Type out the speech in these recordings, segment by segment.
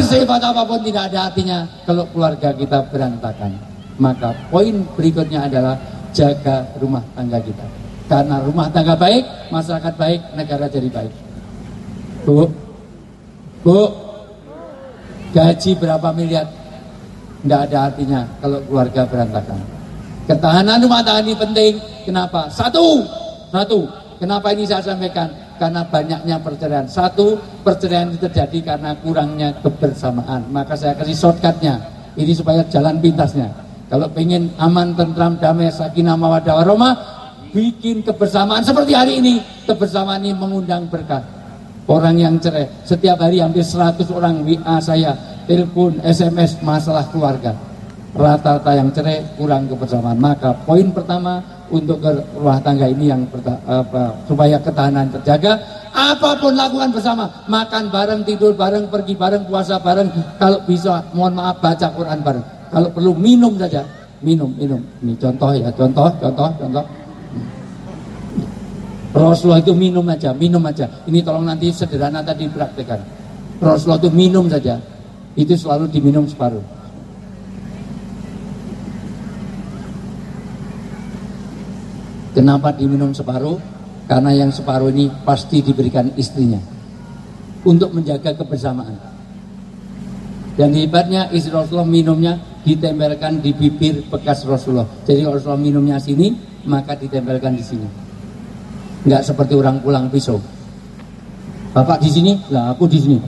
Bersifat apapun tidak ada artinya kalau keluarga kita berantakan. Maka poin berikutnya adalah jaga rumah tangga kita. Karena rumah tangga baik, masyarakat baik, negara jadi baik. Bu, gaji berapa miliar? Tidak ada artinya kalau keluarga berantakan. Ketahanan rumah tangga ini penting. Kenapa? Satu. Kenapa ini saya sampaikan? Karena banyaknya perceraian. Satu, perceraian itu terjadi karena kurangnya kebersamaan. Maka saya kasih shortcutnya. Ini supaya jalan pintasnya. Kalau pengen aman, tentram, damai, sakinah, mawaddah, warahmah, bikin kebersamaan seperti hari ini. Kebersamaan ini mengundang berkah. Orang yang cerai, setiap hari hampir 100 orang WA saya, telepon, SMS, masalah keluarga. Rata-rata yang cerai kurang kebersamaan. Maka poin pertama untuk rumah tangga ini yang supaya ketahanan terjaga, apapun lakukan bersama, makan bareng, tidur bareng, pergi bareng, puasa bareng, kalau bisa mohon maaf baca Quran bareng, kalau perlu minum saja, minum. Ini contoh ya, contoh. Rasulullah itu minum aja. Ini tolong nanti sederhana tadi dipraktekkan. Rasulullah itu minum saja, itu selalu diminum separuh. Kenapa diminum separuh? Karena yang separuh ini pasti diberikan istrinya untuk menjaga kebersamaan. Dan hebatnya istri Rasulullah minumnya ditempelkan di bibir bekas Rasulullah. Jadi Rasulullah minumnya sini, maka ditempelkan di sini. Enggak seperti orang pulang pisau. Bapak di sini, lah aku di sini.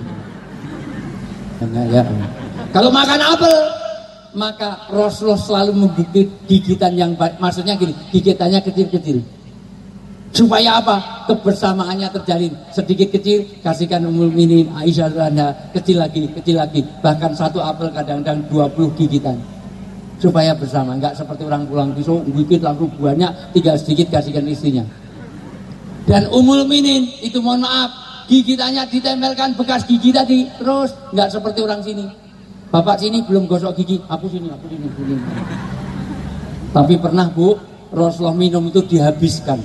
Ya. Kalau makan apel, maka Rasulullah selalu menggigit gigitan yang baik. Maksudnya gini, gigitannya kecil-kecil. Supaya apa? Kebersamaannya terjalin. Sedikit kecil, kasihkan Ummul Mukminin Aisyah radhiyallahu, kecil lagi. Bahkan satu apel kadang-kadang 20 gigitan. Supaya bersama, enggak seperti orang pulang pisau, gigit langsung banyak, 3 sedikit kasihkan istrinya. Dan Ummul Mukminin itu mohon maaf, gigitannya ditempelkan bekas gigi tadi terus, enggak seperti orang sini. Bapak sini belum gosok gigi, aku sini. Tapi pernah Bu, Rasulullah minum itu dihabiskan.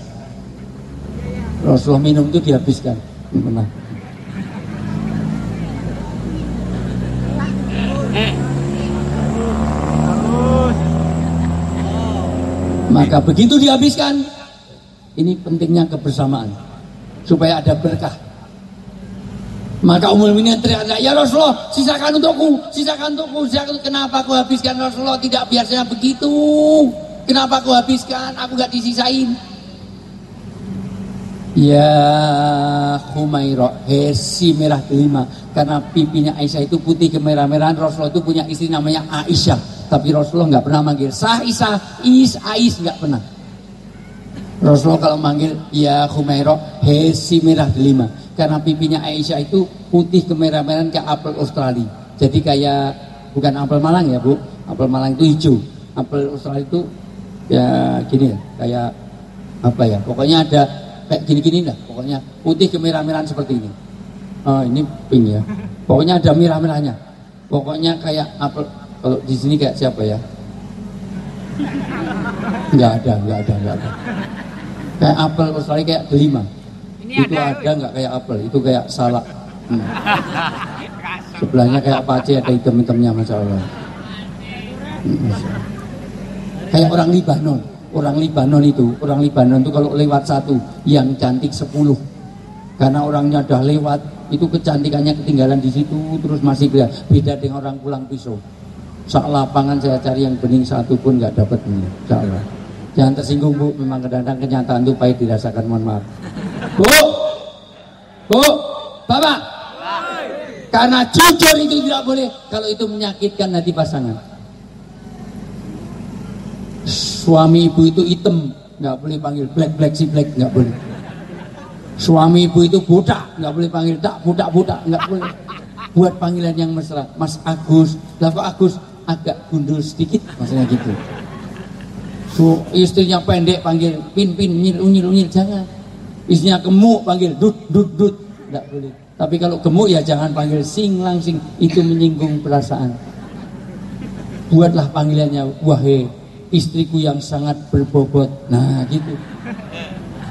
Pernah. Maka begitu dihabiskan, ini pentingnya kebersamaan supaya ada berkah. Maka Ummul Mukminin teriak, ya Rasulullah, sisakan untukku. Kenapa aku habiskan Rasulullah? Tidak biasanya begitu. Kenapa aku habiskan? Aku gak disisain. Ya Humairah, hesi merah delima. Karena pipinya Aisyah itu putih kemerah-merahan. Rasulullah itu punya istri namanya Aisyah, tapi Rasulullah gak pernah manggil Sah Aisyah, Ais gak pernah. Rasulullah kalau manggil ya Humairah, hesi merah delima. Karena pipinya Aisyah itu putih kemerah-merahan kayak apel Australia. Jadi kayak, bukan apel Malang ya Bu, apel Malang itu hijau, apel Australia itu ya gini ya, kayak apa ya, pokoknya ada kayak gini-gini lah, pokoknya putih kemerah-merahan seperti ini. Oh ini pink ya, pokoknya ada merah-merahnya, pokoknya kayak apel. Kalau di sini kayak siapa ya? Nggak ada. Kayak apel Australia kayak delima. Itu ada nggak kayak apel, itu kayak salak. Sebelahnya kayak pace, ada hitam-hitamnya, masya Allah. Kayak orang Libanon itu kalau lewat satu, yang cantik 10. Karena orangnya udah lewat, itu kecantikannya ketinggalan di situ, terus masih beda dengan orang pulang pisau. Sak lapangan saya cari yang bening satu pun nggak dapat, insya Allah. Jangan tersinggung Bu, memang kadang-kadang kenyataan itu pahit dirasakan, mohon maaf. Bu, Bapak, karena jujur itu tidak boleh kalau itu menyakitkan hati pasangan. Suami ibu itu hitam, nggak boleh panggil black, nggak boleh. Suami ibu itu budak, nggak boleh panggil budak, nggak boleh. Buat panggilan yang mesra, Mas Agus, lah kok Agus agak gundul sedikit, maksudnya gitu. Istrinya pendek panggil pin, unyil, jangan. Istrinya gemuk panggil dut, nggak boleh. Tapi kalau gemuk ya jangan panggil sing langsing, itu menyinggung perasaan. Buatlah panggilannya, wahai istriku yang sangat berbobot. Nah gitu.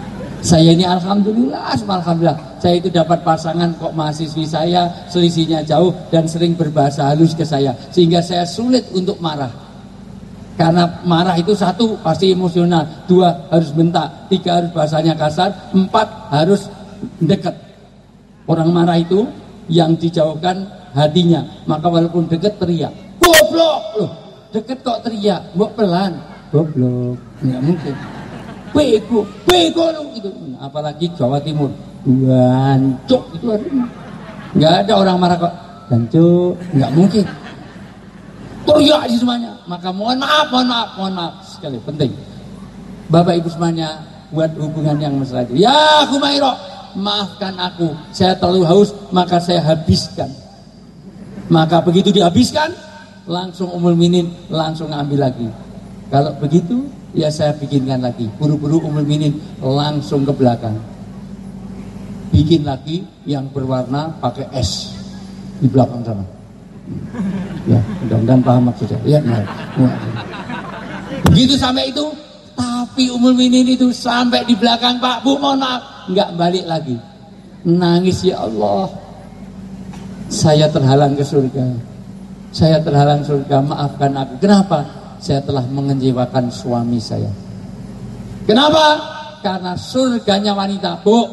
Saya ini alhamdulillah, saya itu dapat pasangan kok mahasiswi saya selisihnya jauh dan sering berbahasa halus ke saya, sehingga saya sulit untuk marah. Karena marah itu satu pasti emosional, dua harus bentak, tiga harus bahasanya kasar, empat harus dekat. Orang marah itu yang dijauhkan hatinya, maka walaupun dekat teriak, goblok loh, deket kok teriak, mbok pelan, goblok, nggak mungkin. Bego lu gitu. Apalagi Jawa Timur, gancuk itu artinya. Nggak ada orang marah kok, gancuk, nggak mungkin. Teriak di semuanya. Maka mohon maaf sekali penting. Bapak Ibu semuanya buat hubungan yang mesra itu. Ya Humairo, maafkan aku, saya terlalu haus maka saya habiskan. Maka begitu dihabiskan, langsung Ummul Minin langsung ambil lagi. Kalau begitu, ya saya bikinkan lagi. Buru-buru Ummul Minin langsung ke belakang. Bikin lagi yang berwarna pakai es di belakang sana. Ya, mudah-mudahan paham maksudnya. Ya, nah. Begitu sampai itu, tapi Ummul Minin itu sampai di belakang, Pak Bu, mohon maaf, nggak balik lagi. Nangis, ya Allah, saya terhalang ke surga. Saya terhalang surga, maafkan aku. Kenapa? Saya telah mengecewakan suami saya. Kenapa? Karena surganya wanita. Bu,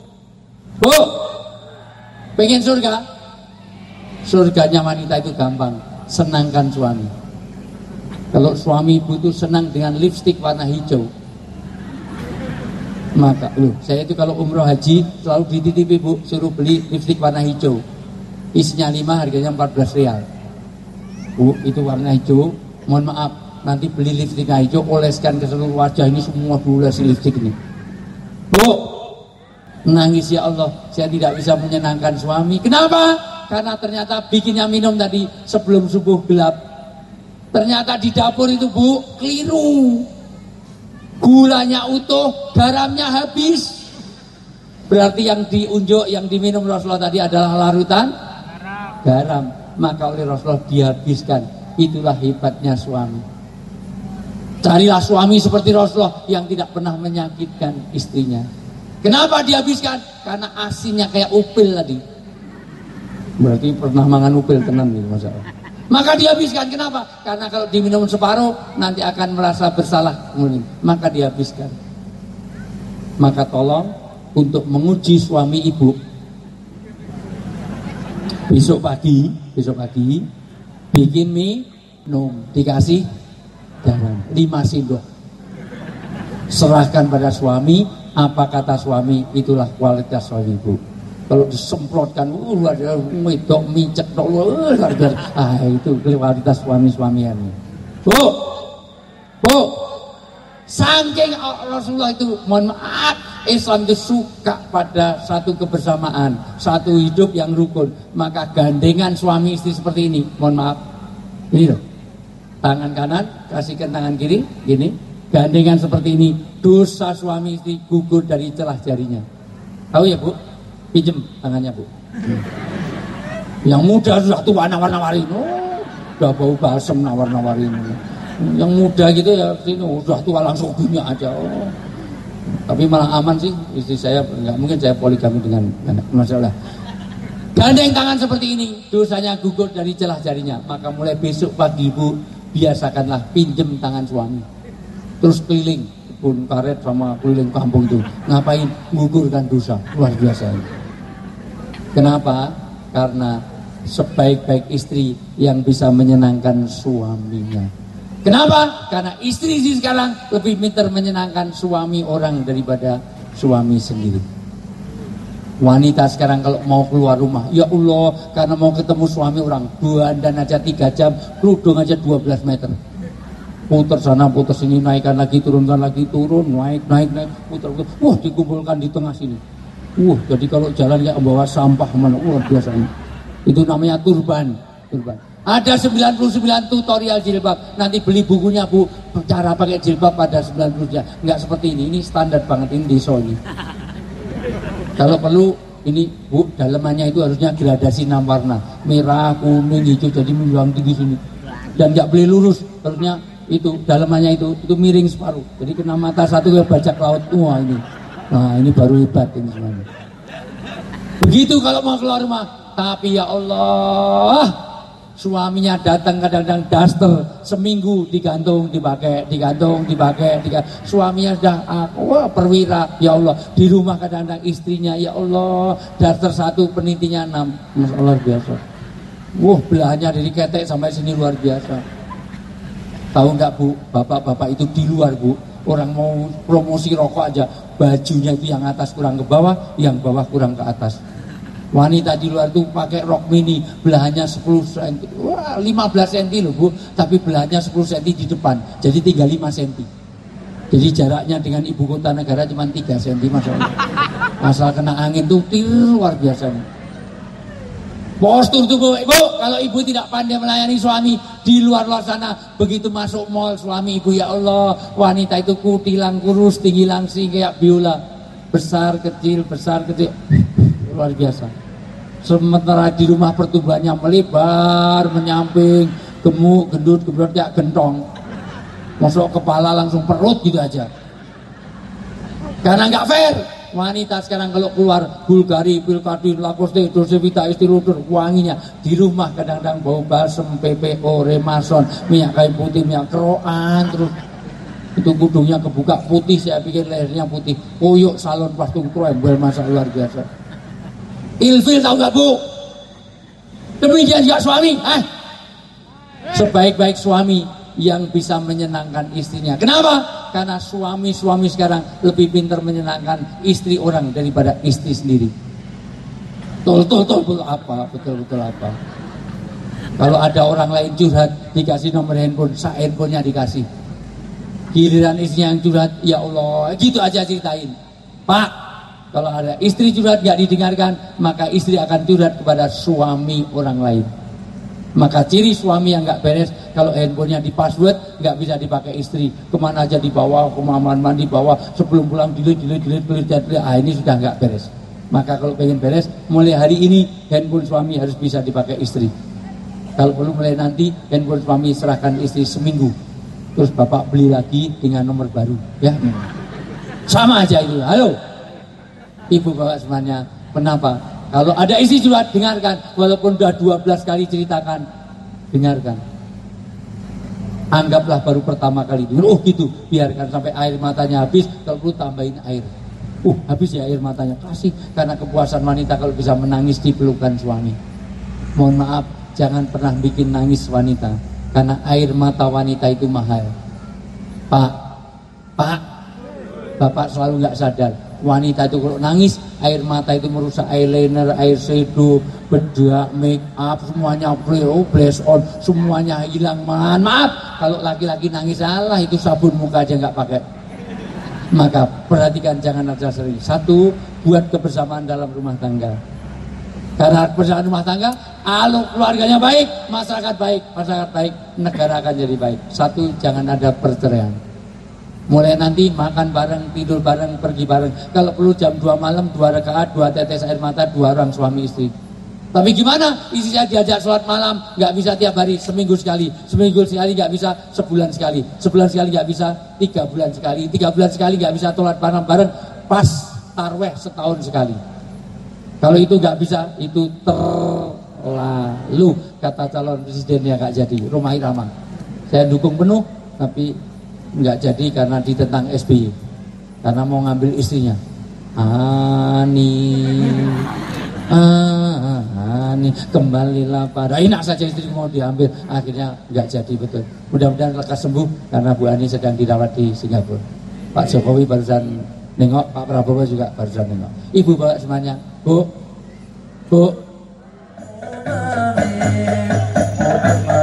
pengen surga? Surganya wanita itu gampang, senangkan suami. Kalau suami ibu itu senang dengan lipstik warna hijau, maka saya itu kalau umroh haji selalu dititipi bu, suruh beli lipstik warna hijau, isinya 5, harganya 14 rial. Bu, itu warna hijau, mohon maaf, nanti beli lipstik hijau, oleskan ke seluruh wajah ini, semua diolesi lipstik ini. Bu, nangis, ya Allah, saya tidak bisa menyenangkan suami. Kenapa? Karena ternyata bikinnya minum tadi sebelum subuh gelap. Ternyata di dapur itu bu, keliru. Gulanya utuh, garamnya habis. Berarti yang diunjuk, yang diminum Rasulullah tadi adalah larutan garam. Maka oleh Rasulullah dihabiskan. Itulah hebatnya suami. Carilah suami seperti Rasulullah yang tidak pernah menyakitkan istrinya. Kenapa dihabiskan? Karena asinnya kayak upil tadi. Berarti pernah mangan upil tenan nih masalah. Maka dihabiskan. Kenapa? Karena kalau diminum separuh nanti akan merasa bersalah. Maka dihabiskan. Maka tolong untuk menguji suami ibu, besok pagi bikin minum, dikasih garam 5 sendok. Serahkan pada suami, apa kata suami, itulah kualitas suami ibu. Kalau disemprotkan, ada medok micek, itu kualitas suami-suamian. Bu, saking Rasulullah itu, mohon maaf, Islam itu suka pada satu kebersamaan, satu hidup yang rukun. Maka gandengan suami istri seperti ini, mohon maaf, ini loh, tangan kanan kasihkan tangan kiri, gini, gandengan seperti ini, dosa suami istri gugur dari celah jarinya. Tahu ya bu? Pinjem tangannya bu. Yang muda sudah tua nawar-nawarin, udah bau balsem nawar-nawarin. Yang muda gitu ya sini udah tua langsung punya aja. Tapi malah aman sih istri saya, nggak mungkin saya poligami dengan masalah. Gandeng tangan seperti ini, dosanya gugur dari celah jarinya. Maka mulai besok pagi ibu biasakanlah pinjem tangan suami, terus keliling kebun karet sama keliling kampung itu. Ngapain? Menggugurkan dosa, luar biasa. Kenapa? Karena sebaik-baik istri yang bisa menyenangkan suaminya. Kenapa? Karena istri sekarang lebih pintar menyenangkan suami orang daripada suami sendiri. Wanita sekarang kalau mau keluar rumah, ya Allah, karena mau ketemu suami orang, dandan aja 3 jam, kerudung aja 12 meter. Putar sana, putar sini, naikkan lagi, turunkan lagi, turun, naik, putar. Wah, dikumpulkan di tengah sini. Jadi kalau jalan kayak membawa sampah mana, biasanya. Itu namanya turban. Ada 99 tutorial jilbab. Nanti beli bukunya bu, cara pakai jilbab pada 99. Nggak seperti ini standar banget ini di Sony. Kalau perlu ini bu, dalamannya itu harusnya gradasi 6 warna, merah, kuning, hijau, jadi menjulang tinggi sini. Dan nggak boleh lurus, harusnya itu dalamannya itu miring separuh. Jadi kena mata satu ya bajak laut. Wah ini Nah ini baru hebat ini semuanya. Begitu kalau mau keluar rumah. Tapi ya Allah, suaminya datang kadang-kadang daster seminggu digantung dipakai. Suaminya sudah wah perwira, ya Allah. Di rumah kadang-kadang istrinya, ya Allah, daster 1 penitinya 6. Masya Allah biasa. Wah belahnya dari ketek sampai sini luar biasa. Tahu enggak Bu, bapak-bapak itu di luar Bu, orang mau promosi rokok aja, bajunya itu yang atas kurang ke bawah, yang bawah kurang ke atas. Wanita di luar itu pakai rok mini, belahannya 10 cm, wah 15 cm loh Bu, tapi belahannya 10 cm di depan, jadi tinggal 5 cm. Jadi jaraknya dengan ibu kota negara cuma 3 cm, Masya Allah. Asal kena angin tuh luar biasa. Postur tuh Bu, kalau ibu tidak pandai melayani suami di luar sana, begitu masuk mall suami ibu, ya Allah, wanita itu kutilang kurus, tinggi langsing kayak biola, besar kecil, luar biasa. Sementara di rumah pertumbuhannya melebar, menyamping, gemuk, gendut, kayak gentong, masuk kepala langsung perut gitu aja. Karena nggak fair. Wanita sekarang kalau keluar Bulgari, Pilkadin, Lacoste, Dolce Vita, Estée Lauder, wanginya. Di rumah kadang-kadang bau balsem, PPO, Remason, minyak kayu putih, minyak keroan, terus itu kudungnya kebuka putih, saya pikir lehernya putih. Koyok salon pastung trembel, masa luar biasa. Ilfil tahu nggak Bu? Demikian juga suami, sebaik-baik suami yang bisa menyenangkan istrinya. Kenapa? Karena suami-suami sekarang lebih pintar menyenangkan istri orang daripada istri sendiri. Betul apa? Kalau ada orang lain curhat, dikasih nomor handphone, handphonenya dikasih. Giliran istrinya yang curhat, ya Allah, gitu aja ceritain. Pak, kalau ada istri curhat gak didengarkan, maka istri akan curhat kepada suami orang lain. Maka ciri suami yang nggak beres, kalau handphonenya di password nggak bisa dipakai istri, kemana aja dibawa, kemana mandi bawa, sebelum pulang delete, ini sudah nggak beres. Maka kalau pengen beres, mulai hari ini handphone suami harus bisa dipakai istri. Kalau perlu mulai nanti handphone suami serahkan istri seminggu, terus bapak beli lagi dengan nomor baru, ya. Sama aja itu. Halo, ibu bapak semuanya, kenapa? Kalau ada isi curhat, dengarkan. Walaupun sudah 12 kali ceritakan, dengarkan. Anggaplah baru pertama kali dulu. Oh gitu, biarkan sampai air matanya habis. Kalau perlu tambahin air. Habis ya air matanya. Kasih, karena kepuasan wanita kalau bisa menangis di pelukan suami. Mohon maaf, jangan pernah bikin nangis wanita, karena air mata wanita itu mahal. Pak, bapak selalu nggak sadar. Wanita itu kalau nangis, air mata itu merusak eyeliner, air shadow, bedak, make up, semuanya blush on, semuanya hilang. Maaf, kalau laki-laki nangis, salah itu sabun muka aja nggak pakai. Maka perhatikan, jangan ada sering. 1, buat kebersamaan dalam rumah tangga. Karena kebersamaan rumah tangga, kalau keluarganya baik, masyarakat baik, negara akan jadi baik. 1, jangan ada perceraian. Mulai nanti makan bareng, tidur bareng, pergi bareng. Kalau perlu jam 2 malam, 2 rakaat, 2 tetes air mata, 2 orang suami istri. Tapi gimana? Istrinya diajak sholat malam, nggak bisa tiap hari, seminggu sekali. Seminggu sekali nggak bisa, sebulan sekali. Sebulan sekali nggak bisa, 3 bulan sekali. 3 bulan sekali nggak bisa sholat bareng-bareng, pas tarweh setahun sekali. Kalau itu nggak bisa, itu terlalu, kata calon presidennya nggak jadi, Rhoma Irama. Saya dukung penuh, tapi nggak jadi karena ditentang SBY, karena mau ngambil istrinya. Ani kembalilah pada, enak saja istri mau diambil, akhirnya nggak jadi. Betul, mudah-mudahan lekas sembuh, karena Bu Ani sedang dirawat di Singapura. Pak Jokowi barusan nengok, Pak Prabowo juga barusan nengok. Ibu bapak semuanya, Bu